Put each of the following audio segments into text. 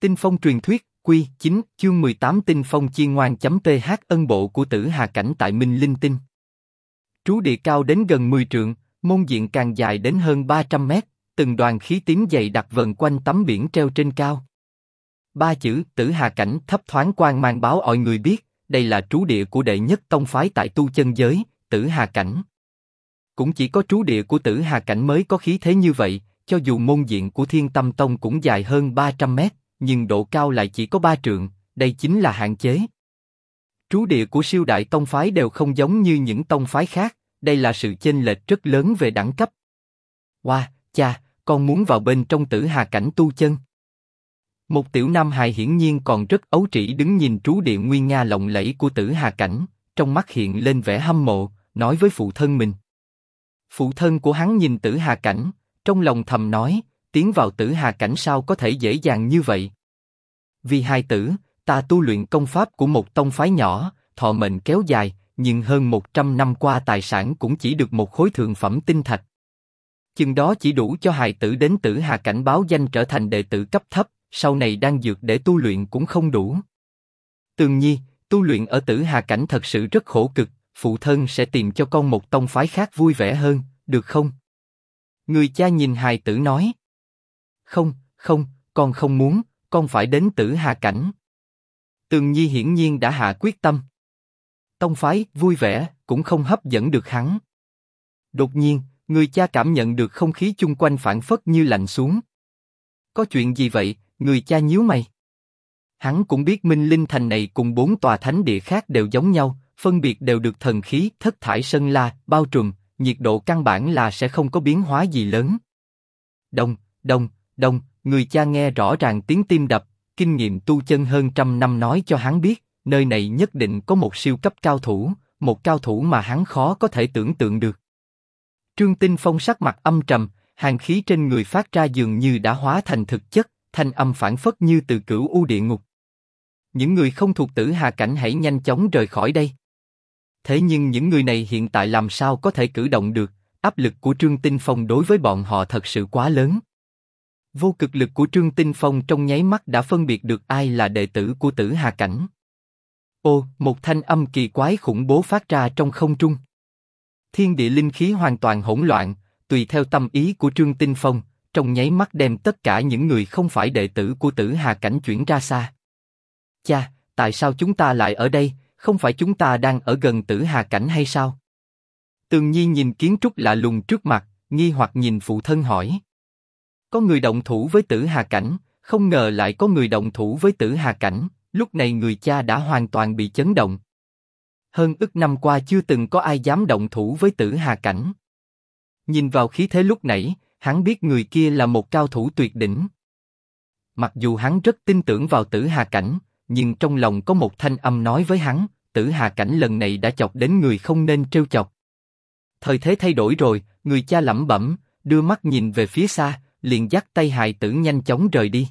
Tinh phong truyền thuyết, Quy 9, chương 18 Tinh phong chiên ngoan.th ân bộ của Tử Hà Cảnh tại Minh Linh Tinh. Trú địa cao đến gần 10 trượng, môn diện càng dài đến hơn 300 mét, từng đoàn khí tím dày đặc vần quanh tấm biển treo trên cao. Ba chữ Tử Hà Cảnh thấp thoáng quang mang báo mọi người biết, đây là trú địa của đệ nhất tông phái tại tu chân giới, Tử Hà Cảnh. Cũng chỉ có trú địa của Tử Hà Cảnh mới có khí thế như vậy, cho dù môn diện của Thiên Tâm Tông cũng dài hơn 300 mét, nhưng độ cao lại chỉ có 3 trượng, đây chính là hạn chế. Trú địa của siêu đại tông phái đều không giống như những tông phái khác, đây là sự chênh lệch rất lớn về đẳng cấp. Wow, cha, con muốn vào bên trong Tử Hà Cảnh tu chân. Một tiểu nam hài hiển nhiên còn rất ấu trĩ đứng nhìn trú địa nguy nga lộng lẫy của Tử Hà Cảnh, trong mắt hiện lên vẻ hâm mộ, nói với phụ thân mình. Phụ thân của hắn nhìn Tử Hà Cảnh, trong lòng thầm nói, tiến vào Tử Hà Cảnh sao có thể dễ dàng như vậy. Vì hai tử, ta tu luyện công pháp của một tông phái nhỏ, thọ mệnh kéo dài, nhưng hơn 100 năm qua tài sản cũng chỉ được một khối thượng phẩm tinh thạch. Chừng đó chỉ đủ cho hài tử đến Tử Hà Cảnh báo danh trở thành đệ tử cấp thấp, sau này đan dược để tu luyện cũng không đủ. Tường Nhi, tu luyện ở Tử Hà Cảnh thật sự rất khổ cực, phụ thân sẽ tìm cho con một tông phái khác vui vẻ hơn, được không? Người cha nhìn hài tử nói. Không, con không muốn, con phải đến Tử Hà Cảnh. Tường Nhi hiển nhiên đã hạ quyết tâm. Tông phái, vui vẻ, cũng không hấp dẫn được hắn. Đột nhiên, người cha cảm nhận được không khí chung quanh phảng phất như lạnh xuống. Có chuyện gì vậy? Người cha nhíu mày. Hắn cũng biết Minh Linh Thành này cùng 4 tòa thánh địa khác đều giống nhau, phân biệt đều được thần khí thất thải sơn la bao trùm, nhiệt độ căn bản là sẽ không có biến hóa gì lớn. Đông, người cha nghe rõ ràng tiếng tim đập, kinh nghiệm tu chân hơn 100 năm nói cho hắn biết, nơi này nhất định có một siêu cấp cao thủ, một cao thủ mà hắn khó có thể tưởng tượng được. Trương Tinh Phong sắc mặt âm trầm, hàn khí trên người phát ra dường như đã hóa thành thực chất, thanh âm phảng phất như từ cửu u địa ngục. Những người không thuộc Tử Hà Cảnh hãy nhanh chóng rời khỏi đây. Thế nhưng những người này hiện tại làm sao có thể cử động được, áp lực của Trương Tinh Phong đối với bọn họ thật sự quá lớn. Vô cực lực của Trương Tinh Phong trong nháy mắt đã phân biệt được ai là đệ tử của Tử Hà Cảnh. Ô, một thanh âm kỳ quái khủng bố phát ra trong không trung. Thiên địa linh khí hoàn toàn hỗn loạn, tùy theo tâm ý của Trương Tinh Phong, trong nháy mắt đem tất cả những người không phải đệ tử của Tử Hà Cảnh chuyển ra xa. Cha, tại sao chúng ta lại ở đây, không phải chúng ta đang ở gần Tử Hà Cảnh hay sao? Tường Nhi nhìn kiến trúc lạ lùng trước mặt, nghi hoặc nhìn phụ thân hỏi. Có người động thủ với Tử Hà Cảnh, không ngờ lại có người động thủ với Tử Hà Cảnh, lúc này người cha đã hoàn toàn bị chấn động. Hơn ức năm qua chưa từng có ai dám động thủ với Tử Hà Cảnh. Nhìn vào khí thế lúc nãy, hắn biết người kia là một cao thủ tuyệt đỉnh. Mặc dù hắn rất tin tưởng vào Tử Hà Cảnh, nhưng trong lòng có một thanh âm nói với hắn, Tử Hà Cảnh lần này đã chọc đến người không nên trêu chọc. Thời thế thay đổi rồi, người cha lẩm bẩm, đưa mắt nhìn về phía xa, liền dắt tay hài tử nhanh chóng rời đi.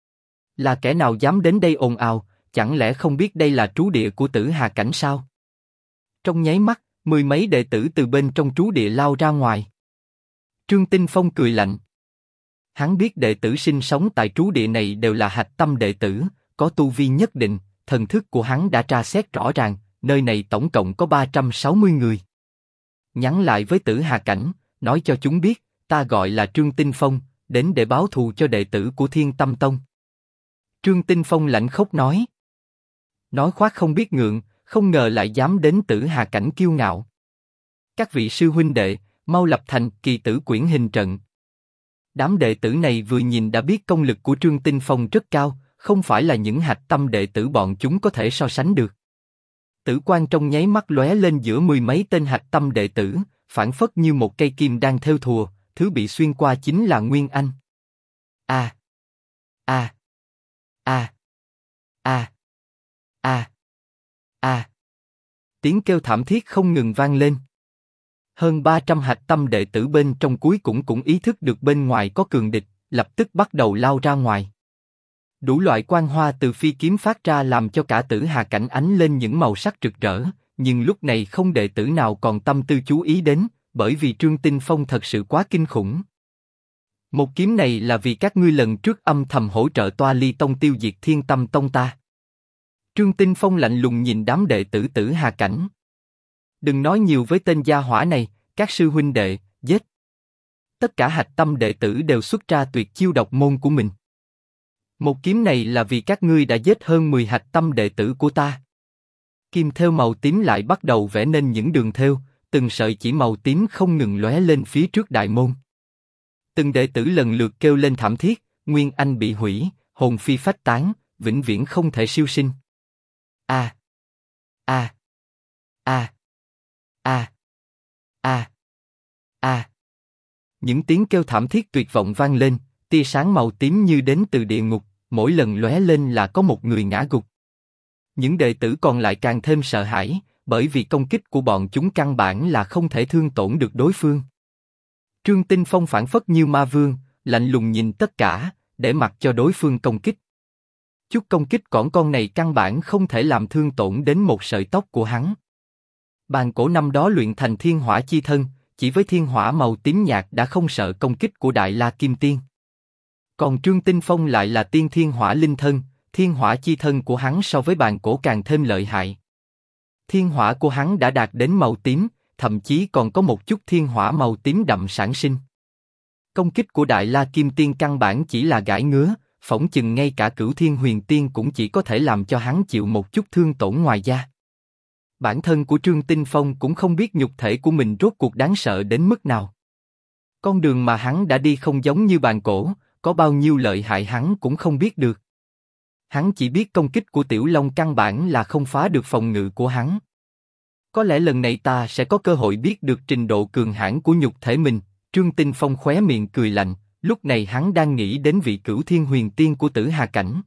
Là kẻ nào dám đến đây ồn ào, chẳng lẽ không biết đây là trú địa của Tử Hà Cảnh sao? Trong nháy mắt, 10 mấy đệ tử từ bên trong trú địa lao ra ngoài. Trương Tinh Phong cười lạnh. Hắn biết đệ tử sinh sống tại trú địa này đều là hạch tâm đệ tử, có tu vi nhất định, thần thức của hắn đã tra xét rõ ràng, nơi này tổng cộng có 360 người. Nhắn lại với Tử Hà Cảnh, nói cho chúng biết, ta gọi là Trương Tinh Phong, đến để báo thù cho đệ tử của Thiên Tâm Tông. Trương Tinh Phong lạnh khốc nói. Nói khoác không biết ngượng, không ngờ lại dám đến Tử Hà Cảnh kiêu ngạo. Các vị sư huynh đệ, mau lập thành kỳ tử quyển hình trận. Đám đệ tử này vừa nhìn đã biết công lực của Trương Tinh Phong rất cao, không phải là những hạch tâm đệ tử bọn chúng có thể so sánh được. Tử quang trong nháy mắt lóe lên giữa 10 mấy tên hạch tâm đệ tử, phảng phất như một cây kim đang thêu thùa, thứ bị xuyên qua chính là Nguyên Anh. Tiếng kêu thảm thiết không ngừng vang lên. Hơn 300 hạch tâm đệ tử bên trong cuối cũng ý thức được bên ngoài có cường địch, lập tức bắt đầu lao ra ngoài. Đủ loại quang hoa từ phi kiếm phát ra làm cho cả Tử Hà Cảnh ánh lên những màu sắc rực rỡ, nhưng lúc này không đệ tử nào còn tâm tư chú ý đến, bởi vì Trương Tinh Phong thật sự quá kinh khủng. Một kiếm này là vì các ngươi lần trước âm thầm hỗ trợ Toa Ly Tông tiêu diệt Thiên Tâm Tông ta. Trương Tinh Phong lạnh lùng nhìn đám đệ tử Tử Hà Cảnh. Đừng nói nhiều với tên gia hỏa này, các sư huynh đệ, giết. Tất cả hạch tâm đệ tử đều xuất ra tuyệt chiêu độc môn của mình. Một kiếm này là vì các ngươi đã giết hơn 10 hạch tâm đệ tử của ta. Kim thêu màu tím lại bắt đầu vẽ nên những đường thêu, từng sợi chỉ màu tím không ngừng lóe lên phía trước đại môn. Từng đệ tử lần lượt kêu lên thảm thiết, nguyên anh bị hủy, hồn phi phách tán, vĩnh viễn không thể siêu sinh. A, a, a, a, a, a. Những tiếng kêu thảm thiết tuyệt vọng vang lên, tia sáng màu tím như đến từ địa ngục, mỗi lần lóe lên là có một người ngã gục. Những đệ tử còn lại càng thêm sợ hãi, bởi vì công kích của bọn chúng căn bản là không thể thương tổn được đối phương. Trương Tinh Phong phảng phất như ma vương, lạnh lùng nhìn tất cả, để mặc cho đối phương công kích. Chút công kích cỏn con này căn bản không thể làm thương tổn đến một sợi tóc của hắn. Bàn cổ năm đó luyện thành thiên hỏa chi thân, chỉ với thiên hỏa màu tím nhạt đã không sợ công kích của Đại La Kim Tiên. Còn Trương Tinh Phong lại là tiên thiên hỏa linh thân, thiên hỏa chi thân của hắn so với bàn cổ càng thêm lợi hại. Thiên hỏa của hắn đã đạt đến màu tím, thậm chí còn có một chút thiên hỏa màu tím đậm sản sinh. Công kích của Đại La Kim Tiên căn bản chỉ là gãi ngứa, phỏng chừng ngay cả Cửu Thiên Huyền Tiên cũng chỉ có thể làm cho hắn chịu một chút thương tổn ngoài da. Bản thân của Trương Tinh Phong cũng không biết nhục thể của mình rốt cuộc đáng sợ đến mức nào. Con đường mà hắn đã đi không giống như bàn cổ, có bao nhiêu lợi hại hắn cũng không biết được. Hắn chỉ biết công kích của Tiểu Long căn bản là không phá được phòng ngự của hắn. Có lẽ lần này ta sẽ có cơ hội biết được trình độ cường hãn của nhục thể mình. Trương Tinh Phong khóe miệng cười lạnh, lúc này hắn đang nghĩ đến vị Cửu Thiên Huyền Tiên của Tử Hà Cảnh.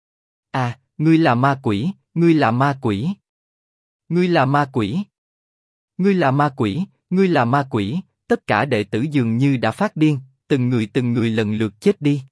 À, ngươi là ma quỷ, ngươi là ma quỷ. Ngươi là ma quỷ. Ngươi là ma quỷ, ngươi là ma quỷ, tất cả đệ tử dường như đã phát điên, từng người lần lượt chết đi.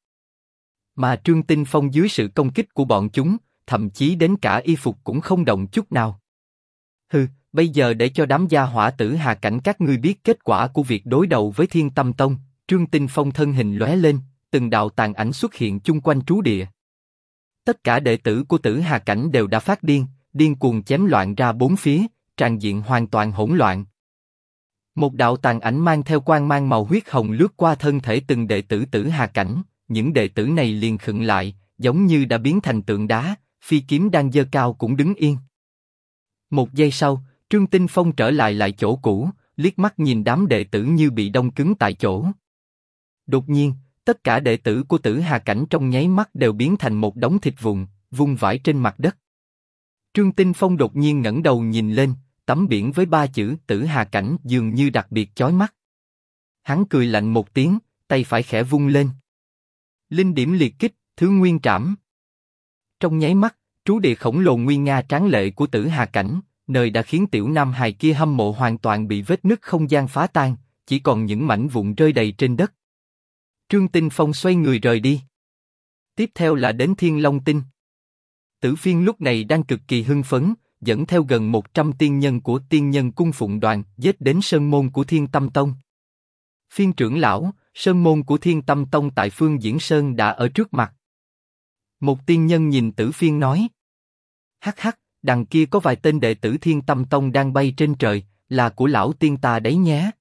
Mà Trương Tinh Phong dưới sự công kích của bọn chúng, thậm chí đến cả y phục cũng không động chút nào. Hừ, bây giờ để cho đám gia hỏa Tử Hà Cảnh các ngươi biết kết quả của việc đối đầu với Thiên Tâm Tông. Trương Tinh Phong thân hình lóe lên, từng đạo tàn ảnh xuất hiện chung quanh trú địa. Tất cả đệ tử của Tử Hà Cảnh đều đã phát điên, điên cuồng chém loạn ra bốn phía, tràn diện hoàn toàn hỗn loạn. Một đạo tàn ảnh mang theo quang mang màu huyết hồng lướt qua thân thể từng đệ tử Tử Hà Cảnh, những đệ tử này liền khựng lại, giống như đã biến thành tượng đá, phi kiếm đang giơ cao cũng đứng yên. Một giây sau, Trương Tinh Phong trở lại chỗ cũ, liếc mắt nhìn đám đệ tử như bị đông cứng tại chỗ. Đột nhiên, tất cả đệ tử của Tử Hà Cảnh trong nháy mắt đều biến thành một đống thịt vụn, vung vãi trên mặt đất. Trương Tinh Phong đột nhiên ngẩng đầu nhìn lên, tấm biển với 3 chữ Tử Hà Cảnh dường như đặc biệt chói mắt. Hắn cười lạnh một tiếng, tay phải khẽ vung lên. Linh điểm liệt kích, thứ nguyên trảm. Trong nháy mắt, trú địa khổng lồ nguy nga tráng lệ của Tử Hà Cảnh, nơi đã khiến tiểu nam hài kia hâm mộ hoàn toàn bị vết nứt không gian phá tan, chỉ còn những mảnh vụn rơi đầy trên đất. Trương Tinh Phong xoay người rời đi. Tiếp theo là đến Thiên Long Tinh. Tử Phiên lúc này đang cực kỳ hưng phấn, dẫn theo gần 100 tiên nhân của Tiên Nhân Cung Phụng Đoàn, giết đến sơn môn của Thiên Tâm Tông. Phiên trưởng lão, sơn môn của Thiên Tâm Tông tại Phương Diễn Sơn đã ở trước mặt. Một tiên nhân nhìn Tử Phiên nói: hắc hắc, đằng kia có vài tên đệ tử Thiên Tâm Tông đang bay trên trời, là của lão tiên ta đấy nhé.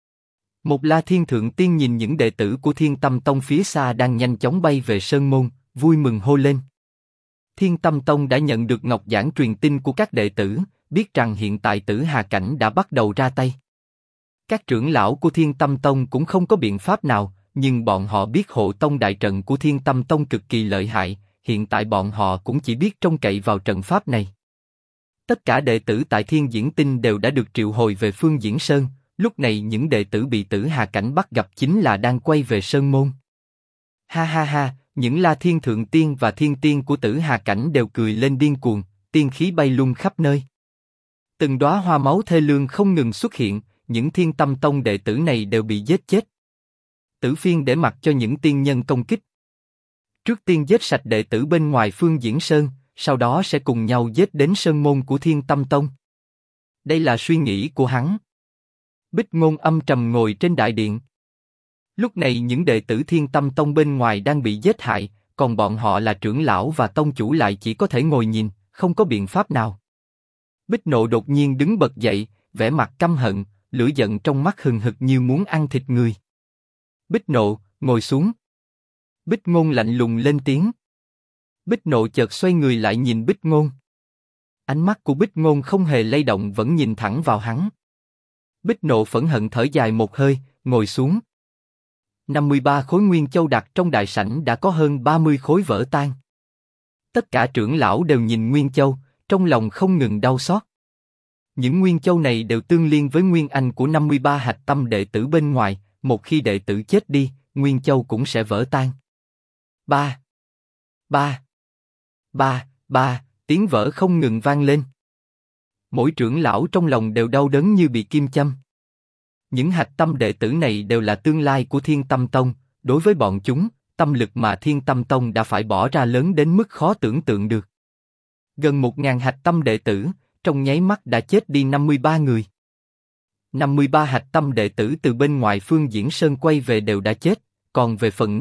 Một La Thiên Thượng Tiên nhìn những đệ tử của Thiên Tâm Tông phía xa đang nhanh chóng bay về sơn môn, vui mừng hô lên. Thiên Tâm Tông đã nhận được ngọc giảng truyền tin của các đệ tử, biết rằng hiện tại Tử Hà Cảnh đã bắt đầu ra tay. Các trưởng lão của Thiên Tâm Tông cũng không có biện pháp nào, nhưng bọn họ biết hộ tông đại trận của Thiên Tâm Tông cực kỳ lợi hại, hiện tại bọn họ cũng chỉ biết trông cậy vào trận pháp này. Tất cả đệ tử tại Thiên Diễn Tinh đều đã được triệu hồi về Phương Diễn Sơn, lúc này những đệ tử bị Tử Hà Cảnh bắt gặp chính là đang quay về Sơn Môn. Ha ha ha, những La Thiên Thượng Tiên và Thiên Tiên của Tử Hà Cảnh đều cười lên điên cuồng, tiên khí bay lung khắp nơi. Từng đóa hoa máu thê lương không ngừng xuất hiện, những Thiên Tâm Tông đệ tử này đều bị giết chết. Tử Phiên để mặc cho những tiên nhân công kích. Trước tiên giết sạch đệ tử bên ngoài Phương Diễn Sơn, sau đó sẽ cùng nhau giết đến sơn môn của Thiên Tâm Tông. Đây là suy nghĩ của hắn. Bích Ngôn âm trầm ngồi trên đại điện. Lúc này những đệ tử Thiên Tâm Tông bên ngoài đang bị giết hại, còn bọn họ là trưởng lão và tông chủ lại chỉ có thể ngồi nhìn, không có biện pháp nào. Bích Nộ đột nhiên đứng bật dậy, vẻ mặt căm hận, lửa giận trong mắt hừng hực như muốn ăn thịt người. Bích Nộ, ngồi xuống. Bích Ngôn lạnh lùng lên tiếng. Bích Nộ chợt xoay người lại nhìn Bích Ngôn. Ánh mắt của Bích Ngôn không hề lay động, vẫn nhìn thẳng vào hắn. Bích Nộ phẫn hận thở dài một hơi, ngồi xuống. 53 khối Nguyên Châu đặt trong đại sảnh đã có hơn 30 khối vỡ tan. Tất cả trưởng lão đều nhìn Nguyên Châu, trong lòng không ngừng đau xót. Những Nguyên Châu này đều tương liên với Nguyên Anh của 53 hạch tâm đệ tử bên ngoài, một khi đệ tử chết đi, Nguyên Châu cũng sẽ vỡ tan. Ba, ba, ba, tiếng vỡ không ngừng vang lên. Mỗi trưởng lão trong lòng đều đau đớn như bị kim châm. Những hạch tâm đệ tử này đều là tương lai của Thiên Tâm Tông, đối với bọn chúng, tâm lực mà Thiên Tâm Tông đã phải bỏ ra lớn đến mức khó tưởng tượng được. Gần 1000 hạch tâm đệ tử, trong nháy mắt đã chết đi 53 người. 53 hạch tâm đệ tử từ bên ngoài Phương Diễn Sơn quay về đều đã chết, còn về phần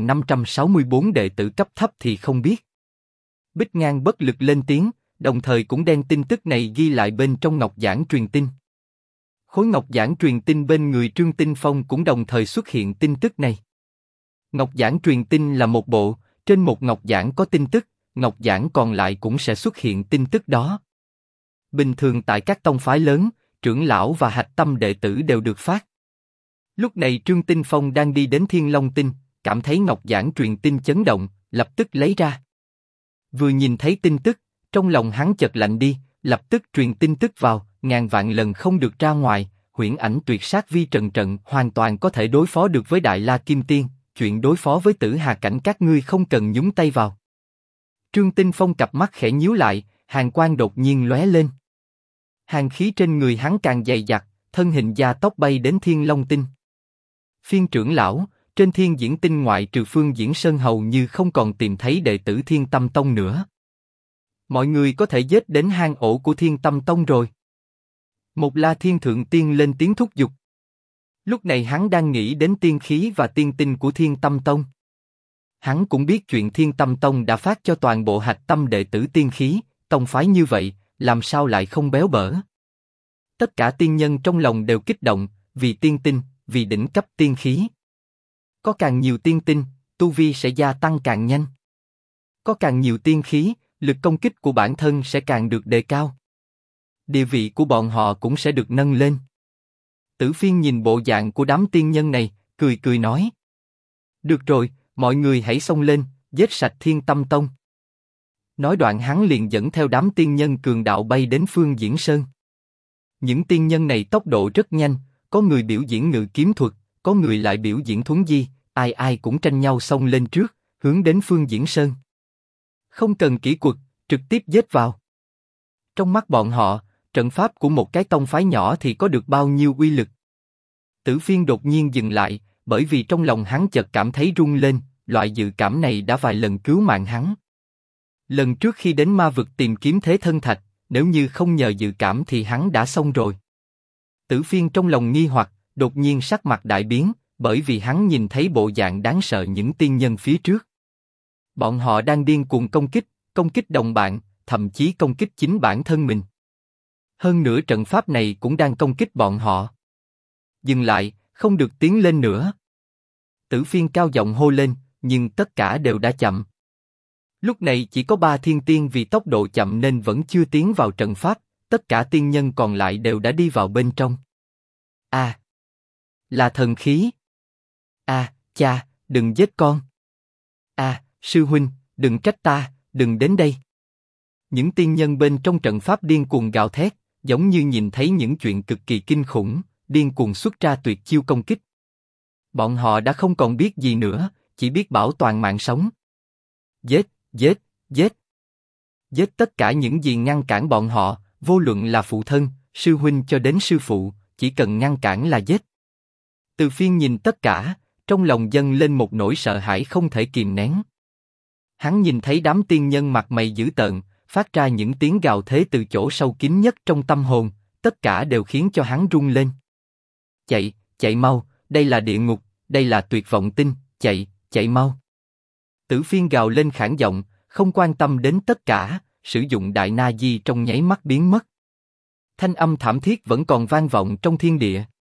5564 đệ tử cấp thấp thì không biết. Bích Ngang bất lực lên tiếng, đồng thời cũng đem tin tức này ghi lại bên trong ngọc giản truyền tin. Khối ngọc giản truyền tin bên người Trương Tinh Phong cũng đồng thời xuất hiện tin tức này. Ngọc giản truyền tin là một bộ, trên một ngọc giản có tin tức, ngọc giản còn lại cũng sẽ xuất hiện tin tức đó. Bình thường tại các tông phái lớn, trưởng lão và hạch tâm đệ tử đều được phát. Lúc này Trương Tinh Phong đang đi đến Thiên Long Tinh, cảm thấy ngọc giản truyền tin chấn động, lập tức lấy ra. Vừa nhìn thấy tin tức, trong lòng hắn chợt lạnh đi, lập tức truyền tin tức vào, ngàn vạn lần không được ra ngoài. Huyễn ảnh tuyệt sát vi trần trận hoàn toàn có thể đối phó được với Đại La Kim Tiên, chuyện đối phó với Tử Hà Cảnh các ngươi không cần nhúng tay vào. Trương Tinh Phong cặp mắt khẽ nhíu lại, hàn quang đột nhiên lóe lên. Hàn khí trên người hắn càng dày dặt, thân hình gia tốc bay đến Thiên Long Tinh. Phiên trưởng lão, trên Thiên Diễn Tinh ngoại trừ Phương Diễn Sơn hầu như không còn tìm thấy đệ tử Thiên Tâm Tông nữa. Mọi người có thể giết đến hang ổ của Thiên Tâm Tông rồi. Một La Thiên Thượng Tiên lên tiếng thúc giục. Lúc này hắn đang nghĩ đến tiên khí và tiên tinh của Thiên Tâm Tông. Hắn cũng biết chuyện Thiên Tâm Tông đã phát cho toàn bộ hạch tâm đệ tử tiên khí, tông phái như vậy, làm sao lại không béo bở. Tất cả tiên nhân trong lòng đều kích động, vì tiên tinh, vì đỉnh cấp tiên khí. Có càng nhiều tiên tinh, tu vi sẽ gia tăng càng nhanh. Có càng nhiều tiên khí, lực công kích của bản thân sẽ càng được đề cao. Địa vị của bọn họ cũng sẽ được nâng lên. Tử Phiên nhìn bộ dạng của đám tiên nhân này, cười cười nói. Được rồi, mọi người hãy xông lên, giết sạch Thiên Tâm Tông. Nói đoạn hắn liền dẫn theo đám tiên nhân cường đạo bay đến Phương Diễn Sơn. Những tiên nhân này tốc độ rất nhanh, có người biểu diễn ngự kiếm thuật, có người lại biểu diễn thuấn di, ai ai cũng tranh nhau xông lên trước, hướng đến Phương Diễn Sơn. Không cần kỹ thuật, trực tiếp giết vào. Trong mắt bọn họ, trận pháp của một cái tông phái nhỏ thì có được bao nhiêu uy lực. Tử Phiên đột nhiên dừng lại, bởi vì trong lòng hắn chợt cảm thấy rung lên, loại dự cảm này đã vài lần cứu mạng hắn. Lần trước khi đến ma vực tìm kiếm thế thân thạch, nếu như không nhờ dự cảm thì hắn đã xong rồi. Tử Phiên trong lòng nghi hoặc, đột nhiên sắc mặt đại biến, bởi vì hắn nhìn thấy bộ dạng đáng sợ những tiên nhân phía trước. Bọn họ đang điên cuồng công kích đồng bạn, thậm chí công kích chính bản thân mình. Hơn nữa trận pháp này cũng đang công kích bọn họ. Dừng lại, không được tiến lên nữa. Tử Phiên cao giọng hô lên, nhưng tất cả đều đã chậm. Lúc này chỉ có 3 thiên tiên vì tốc độ chậm nên vẫn chưa tiến vào trận pháp, tất cả tiên nhân còn lại đều đã đi vào bên trong. À, là thần khí. À, cha, đừng giết con. À, sư huynh, đừng trách ta, đừng đến đây. Những tiên nhân bên trong trận pháp điên cuồng gào thét, giống như nhìn thấy những chuyện cực kỳ kinh khủng, điên cuồng xuất ra tuyệt chiêu công kích. Bọn họ đã không còn biết gì nữa, chỉ biết bảo toàn mạng sống. Giết, giết, giết. Giết tất cả những gì ngăn cản bọn họ, vô luận là phụ thân, sư huynh cho đến sư phụ, chỉ cần ngăn cản là giết. Từ Phiên nhìn tất cả, trong lòng dâng lên một nỗi sợ hãi không thể kìm nén. Hắn nhìn thấy đám tiên nhân mặt mày dữ tợn, phát ra những tiếng gào thế từ chỗ sâu kín nhất trong tâm hồn, tất cả đều khiến cho hắn run lên. Chạy, chạy mau, đây là địa ngục, đây là tuyệt vọng tinh, chạy, chạy mau. Tử Phiên gào lên khản giọng, không quan tâm đến tất cả, sử dụng đại na di trong nháy mắt biến mất. Thanh âm thảm thiết vẫn còn vang vọng trong thiên địa.